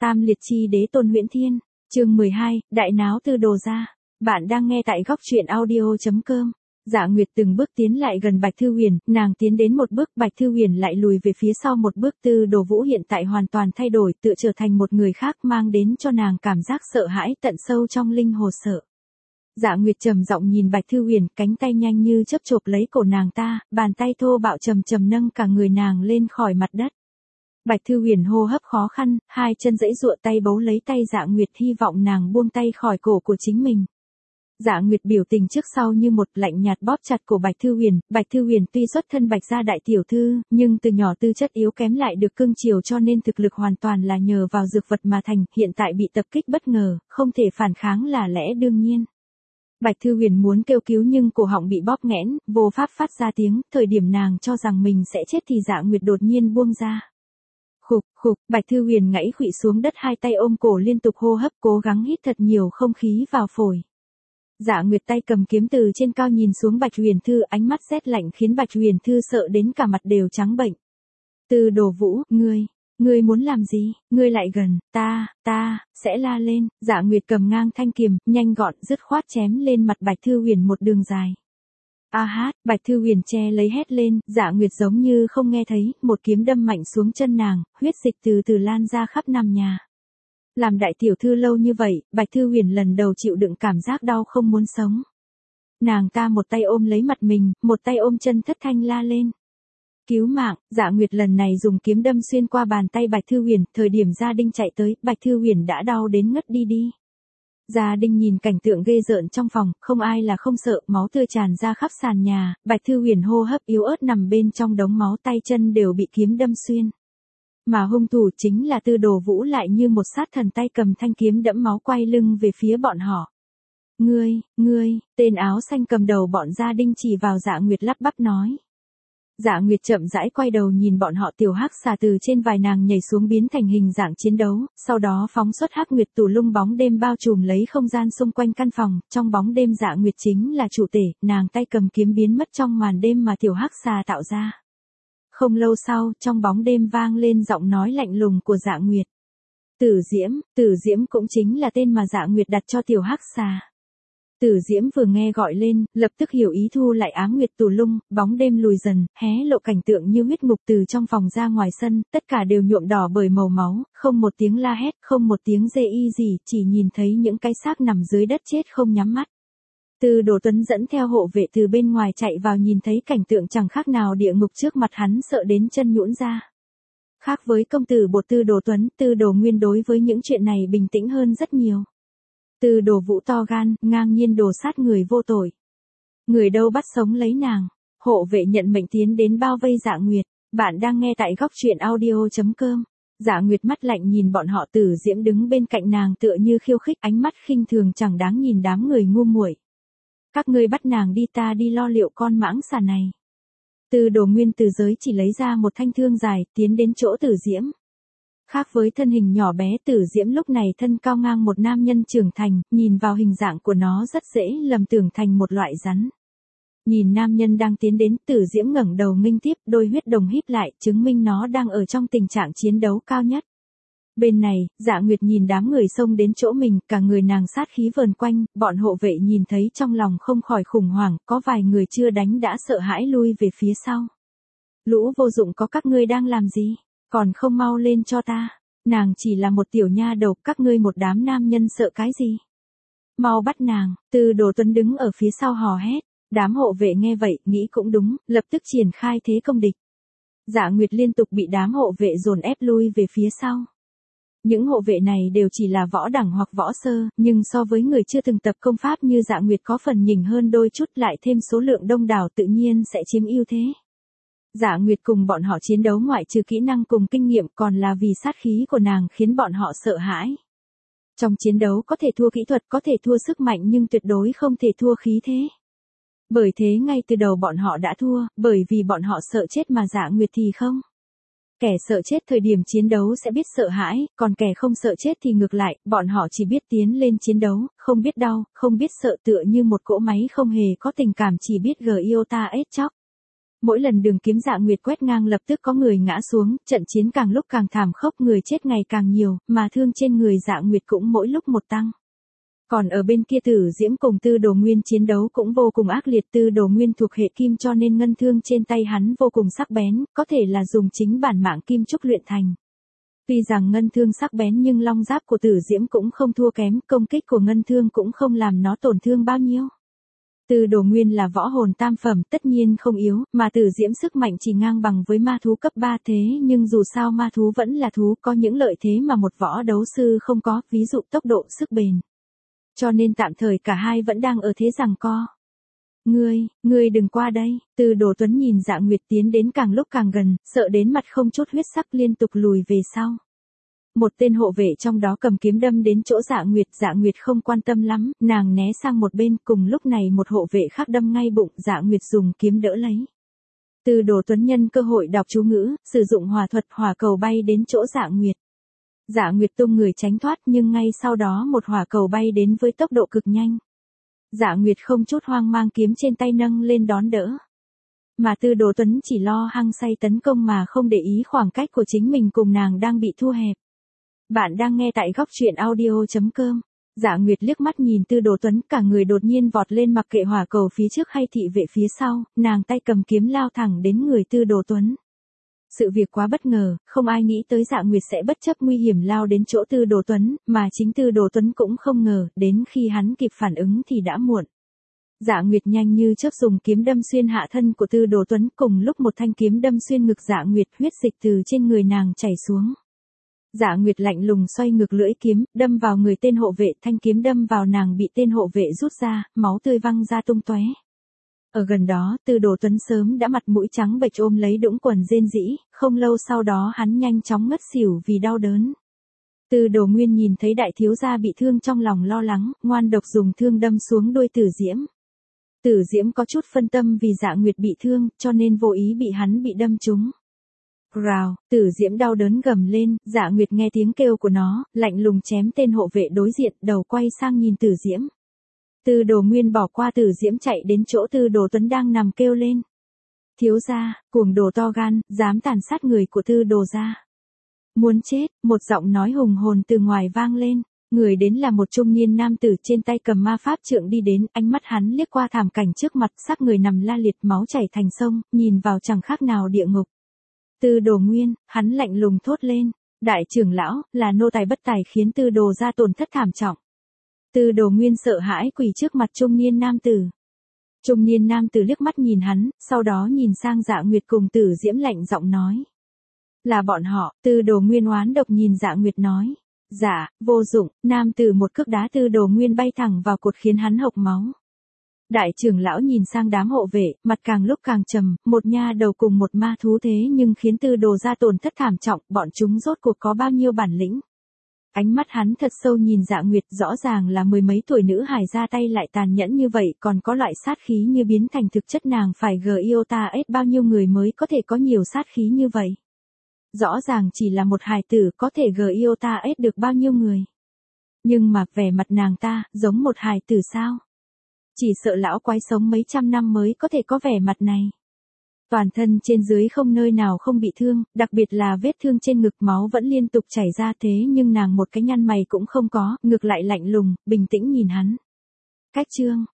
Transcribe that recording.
Tam liệt chi đế tôn Huyễn Thiên, chương 12, đại náo Tư Đồ gia. Bạn đang nghe tại góc truyện audio.com. Dạ Nguyệt từng bước tiến lại gần Bạch Thư Huyền, nàng tiến đến một bước, Bạch Thư Huyền lại lùi về phía sau một bước. Tư Đồ Vũ hiện tại hoàn toàn thay đổi, tựa trở thành một người khác, mang đến cho nàng cảm giác sợ hãi tận sâu trong linh hồn sợ. Dạ Nguyệt trầm giọng nhìn Bạch Thư Huyền, cánh tay nhanh như chớp chộp lấy cổ nàng ta, bàn tay thô bạo trầm trầm nâng cả người nàng lên khỏi mặt đất. Bạch Thư Huyền hô hấp khó khăn, hai chân giãy giụa, tay bấu lấy tay Dạ Nguyệt, hy vọng nàng buông tay khỏi cổ của chính mình. Dạ Nguyệt biểu tình trước sau như một, lạnh nhạt bóp chặt cổ Bạch Thư Huyền. Bạch Thư Huyền tuy xuất thân Bạch gia đại tiểu thư, nhưng từ nhỏ tư chất yếu kém lại được cưng chiều, cho nên thực lực hoàn toàn là nhờ vào dược vật mà thành, hiện tại bị tập kích bất ngờ, không thể phản kháng là lẽ đương nhiên. Bạch Thư Huyền muốn kêu cứu nhưng cổ họng bị bóp nghẽn, vô pháp phát ra tiếng, thời điểm nàng cho rằng mình sẽ chết thì Dạ Nguyệt đột nhiên buông ra. Khục khục, Bạch Thư Huyền ngãy khuỵu xuống đất, hai tay ôm cổ liên tục hô hấp, cố gắng hít thật nhiều không khí vào phổi. Dạ Nguyệt tay cầm kiếm từ trên cao nhìn xuống Bạch Huyền Thư, ánh mắt rét lạnh khiến Bạch Huyền Thư sợ đến cả mặt đều trắng bệnh. Tư Đồ Vũ, ngươi muốn làm gì? Ngươi lại gần, ta sẽ la lên. Dạ Nguyệt cầm ngang thanh kiếm, nhanh gọn, dứt khoát chém lên mặt Bạch Thư Huyền một đường dài. A hát, Bạch Thư Huyền che lấy hét lên, Dạ Nguyệt giống như không nghe thấy, một kiếm đâm mạnh xuống chân nàng, huyết dịch từ từ lan ra khắp nằm nhà. Làm đại tiểu thư lâu như vậy, Bạch Thư Huyền lần đầu chịu đựng cảm giác đau không muốn sống. Nàng ta một tay ôm lấy mặt mình, một tay ôm chân thất thanh la lên. Cứu mạng. Dạ Nguyệt lần này dùng kiếm đâm xuyên qua bàn tay Bạch Thư Huyền, thời điểm Gia Đinh chạy tới, Bạch Thư Huyền đã đau đến ngất đi. Gia Đinh nhìn cảnh tượng ghê rợn trong phòng, không ai là không sợ, máu tươi tràn ra khắp sàn nhà, Bạch Thư Huyền hô hấp yếu ớt nằm bên trong đống máu, tay chân đều bị kiếm đâm xuyên. Mà hung thủ chính là Tư Đồ Vũ, lại như một sát thần, tay cầm thanh kiếm đẫm máu quay lưng về phía bọn họ. Ngươi, tên áo xanh cầm đầu bọn Gia Đinh chỉ vào Dạ Nguyệt lắp bắp nói. Dạ Nguyệt chậm rãi quay đầu nhìn bọn họ, tiểu hắc xà từ trên vai nàng nhảy xuống biến thành hình dạng chiến đấu, sau đó phóng xuất hắc nguyệt tù lung, bóng đêm bao trùm lấy không gian xung quanh căn phòng, trong bóng đêm Dạ Nguyệt chính là chủ tể, nàng tay cầm kiếm biến mất trong màn đêm mà tiểu hắc xà tạo ra. Không lâu sau, trong bóng đêm vang lên giọng nói lạnh lùng của Dạ Nguyệt. Tử Diễm cũng chính là tên mà Dạ Nguyệt đặt cho tiểu hắc xà. Tử Diễm vừa nghe gọi lên, lập tức hiểu ý, thu lại ám nguyệt tù lung, bóng đêm lùi dần, hé lộ cảnh tượng như huyết ngục từ trong phòng ra ngoài sân, tất cả đều nhuộm đỏ bởi màu máu, không một tiếng la hét, không một tiếng rê y gì, chỉ nhìn thấy những cái xác nằm dưới đất chết không nhắm mắt. Tư Đồ Tuấn dẫn theo hộ vệ từ bên ngoài chạy vào, nhìn thấy cảnh tượng chẳng khác nào địa ngục trước mặt, hắn sợ đến chân nhũn ra. Khác với công tử bột Tư Đồ Tuấn, Tư Đồ Nguyên đối với những chuyện này bình tĩnh hơn rất nhiều. Tư Đồ Vũ to gan, ngang nhiên đổ sát người vô tội. Người đâu bắt sống lấy nàng. Hộ vệ nhận mệnh tiến đến bao vây Dạ Nguyệt. Bạn đang nghe tại góc truyện audio.com. Dạ Nguyệt mắt lạnh nhìn bọn họ, Tử Diễm đứng bên cạnh nàng tựa như khiêu khích, ánh mắt khinh thường chẳng đáng nhìn đám người ngu muội. Các ngươi bắt nàng đi, ta đi lo liệu con mãng xà này. Tư Đồ Nguyên từ giới chỉ lấy ra một thanh thương dài, tiến đến chỗ Tử Diễm. Khác với thân hình nhỏ bé, Tử Diễm lúc này thân cao ngang một nam nhân trưởng thành, nhìn vào hình dạng của nó rất dễ lầm tưởng thành một loại rắn. Nhìn nam nhân đang tiến đến, Tử Diễm ngẩng đầu nghênh tiếp, đôi huyết đồng híp lại, chứng minh nó đang ở trong tình trạng chiến đấu cao nhất. Bên này, Dạ Nguyệt nhìn đám người xông đến chỗ mình, cả người nàng sát khí vờn quanh, bọn hộ vệ nhìn thấy trong lòng không khỏi khủng hoảng, có vài người chưa đánh đã sợ hãi lui về phía sau. Lũ vô dụng, có các ngươi đang làm gì? Còn không mau lên cho ta. Nàng chỉ là một tiểu nha đầu, các ngươi một đám nam nhân sợ cái gì? Mau bắt nàng. Tư Đồ Tuấn đứng ở phía sau hò hét. Đám hộ vệ nghe vậy, nghĩ cũng đúng, lập tức triển khai thế công địch. Dạ Nguyệt liên tục bị đám hộ vệ dồn ép lui về phía sau. Những hộ vệ này đều chỉ là võ đẳng hoặc võ sơ, nhưng so với người chưa từng tập công pháp như Dạ Nguyệt có phần nhỉnh hơn đôi chút, lại thêm số lượng đông đảo tự nhiên sẽ chiếm ưu thế. Dạ Nguyệt cùng bọn họ chiến đấu ngoại trừ kỹ năng cùng kinh nghiệm còn là vì sát khí của nàng khiến bọn họ sợ hãi. Trong chiến đấu có thể thua kỹ thuật, có thể thua sức mạnh, nhưng tuyệt đối không thể thua khí thế. Bởi thế ngay từ đầu bọn họ đã thua, bởi vì bọn họ sợ chết mà Dạ Nguyệt thì không. Kẻ sợ chết thời điểm chiến đấu sẽ biết sợ hãi, còn kẻ không sợ chết thì ngược lại, bọn họ chỉ biết tiến lên chiến đấu, không biết đau, không biết sợ, tựa như một cỗ máy không hề có tình cảm, chỉ biết giota chóc. Mỗi lần đường kiếm Dạ Nguyệt quét ngang lập tức có người ngã xuống, trận chiến càng lúc càng thảm khốc, người chết ngày càng nhiều, mà thương trên người Dạ Nguyệt cũng mỗi lúc một tăng. Còn ở bên kia Tử Diễm cùng Tư Đồ Nguyên chiến đấu cũng vô cùng ác liệt, Tư Đồ Nguyên thuộc hệ kim cho nên ngân thương trên tay hắn vô cùng sắc bén, có thể là dùng chính bản mạng kim trúc luyện thành. Tuy rằng ngân thương sắc bén nhưng long giáp của Tử Diễm cũng không thua kém, công kích của ngân thương cũng không làm nó tổn thương bao nhiêu. Tư Đồ Nguyên là võ hồn tam phẩm tất nhiên không yếu, mà Tử Diễm sức mạnh chỉ ngang bằng với ma thú cấp 3 thế nhưng dù sao ma thú vẫn là thú, có những lợi thế mà một võ đấu sư không có, ví dụ tốc độ, sức bền. Cho nên tạm thời cả hai vẫn đang ở thế giằng co. Ngươi đừng qua đây, Tư Đồ Tuấn nhìn Dạ Nguyệt tiến đến càng lúc càng gần, sợ đến mặt không chút huyết sắc liên tục lùi về sau. Một tên hộ vệ trong đó cầm kiếm đâm đến chỗ Dạ Nguyệt không quan tâm lắm, nàng né sang một bên, cùng lúc này một hộ vệ khác đâm ngay bụng, Dạ Nguyệt dùng kiếm đỡ lấy. Tư Đồ Tuấn nhân cơ hội đọc chú ngữ, sử dụng hỏa thuật, hỏa cầu bay đến chỗ Dạ Nguyệt. Dạ Nguyệt tung người tránh thoát nhưng ngay sau đó một hỏa cầu bay đến với tốc độ cực nhanh. Dạ Nguyệt không chút hoang mang kiếm trên tay nâng lên đón đỡ. Mà Tư Đồ Tuấn chỉ lo hăng say tấn công mà không để ý khoảng cách của chính mình cùng nàng đang bị thu hẹp. Bạn đang nghe tại góc truyện audio.com. Dạ Nguyệt liếc mắt nhìn Tư Đồ Tuấn, cả người đột nhiên vọt lên mặc kệ hỏa cầu phía trước hay thị vệ phía sau, nàng tay cầm kiếm lao thẳng đến người Tư Đồ Tuấn. Sự việc quá bất ngờ, không ai nghĩ tới Dạ Nguyệt sẽ bất chấp nguy hiểm lao đến chỗ Tư Đồ Tuấn, mà chính Tư Đồ Tuấn cũng không ngờ, đến khi hắn kịp phản ứng thì đã muộn. Dạ Nguyệt nhanh như chớp dùng kiếm đâm xuyên hạ thân của Tư Đồ Tuấn, cùng lúc một thanh kiếm đâm xuyên ngực Dạ Nguyệt, huyết dịch từ trên người nàng chảy xuống. Dạ Nguyệt lạnh lùng xoay ngược lưỡi kiếm, đâm vào người tên hộ vệ, thanh kiếm đâm vào nàng bị tên hộ vệ rút ra, máu tươi văng ra tung tóe. Ở gần đó, Tư Đồ Tuấn sớm đã mặt mũi trắng bệch ôm lấy đũng quần rên rỉ, không lâu sau đó hắn nhanh chóng ngất xỉu vì đau đớn. Tư Đồ Nguyên nhìn thấy đại thiếu gia bị thương trong lòng lo lắng, ngoan độc dùng thương đâm xuống đuôi Tử Diễm. Tử Diễm có chút phân tâm vì Dạ Nguyệt bị thương, cho nên vô ý bị hắn bị đâm trúng. Rào, Tử Diễm đau đớn gầm lên, Dạ Nguyệt nghe tiếng kêu của nó, lạnh lùng chém tên hộ vệ đối diện, đầu quay sang nhìn Tử Diễm. Tư Đồ Nguyên bỏ qua Tử Diễm chạy đến chỗ Tư Đồ Tuấn đang nằm kêu lên. Thiếu gia, cuồng đồ to gan, dám tàn sát người của Tư Đồ gia. Muốn chết, một giọng nói hùng hồn từ ngoài vang lên. Người đến là một trung niên nam tử trên tay cầm ma pháp trượng đi đến, ánh mắt hắn liếc qua thảm cảnh trước mặt, xác người nằm la liệt máu chảy thành sông, nhìn vào chẳng khác nào địa ngục. Tư Đồ Nguyên, hắn lạnh lùng thốt lên, đại trưởng lão, là nô tài bất tài khiến Tư Đồ gia tổn thất thảm trọng. Tư Đồ Nguyên sợ hãi quỳ trước mặt trung niên nam tử. Trung niên nam tử liếc mắt nhìn hắn, sau đó nhìn sang Dạ Nguyệt cùng Tử Diễm lạnh giọng nói. Là bọn họ, Tư Đồ Nguyên oán độc nhìn Dạ Nguyệt nói. Dạ, vô dụng, nam tử một cước đá Tư Đồ Nguyên bay thẳng vào cột khiến hắn hộc máu. Đại trưởng lão nhìn sang đám hộ vệ, mặt càng lúc càng trầm, một nha đầu cùng một ma thú thế nhưng khiến Tư Đồ gia tổn thất thảm trọng, bọn chúng rốt cuộc có bao nhiêu bản lĩnh. Ánh mắt hắn thật sâu nhìn Dạ Nguyệt, rõ ràng là mười mấy tuổi nữ hài ra tay lại tàn nhẫn như vậy, còn có loại sát khí như biến thành thực chất, nàng phải GIOTA-S bao nhiêu người mới có thể có nhiều sát khí như vậy. Rõ ràng chỉ là một hài tử có thể GIOTA-S được bao nhiêu người. Nhưng mà vẻ mặt nàng ta, giống một hài tử sao? Chỉ sợ lão quái sống mấy trăm năm mới có thể có vẻ mặt này. Toàn thân trên dưới không nơi nào không bị thương, đặc biệt là vết thương trên ngực, máu vẫn liên tục chảy ra thế nhưng nàng một cái nhăn mày cũng không có, ngược lại lạnh lùng, bình tĩnh nhìn hắn. Cách chương,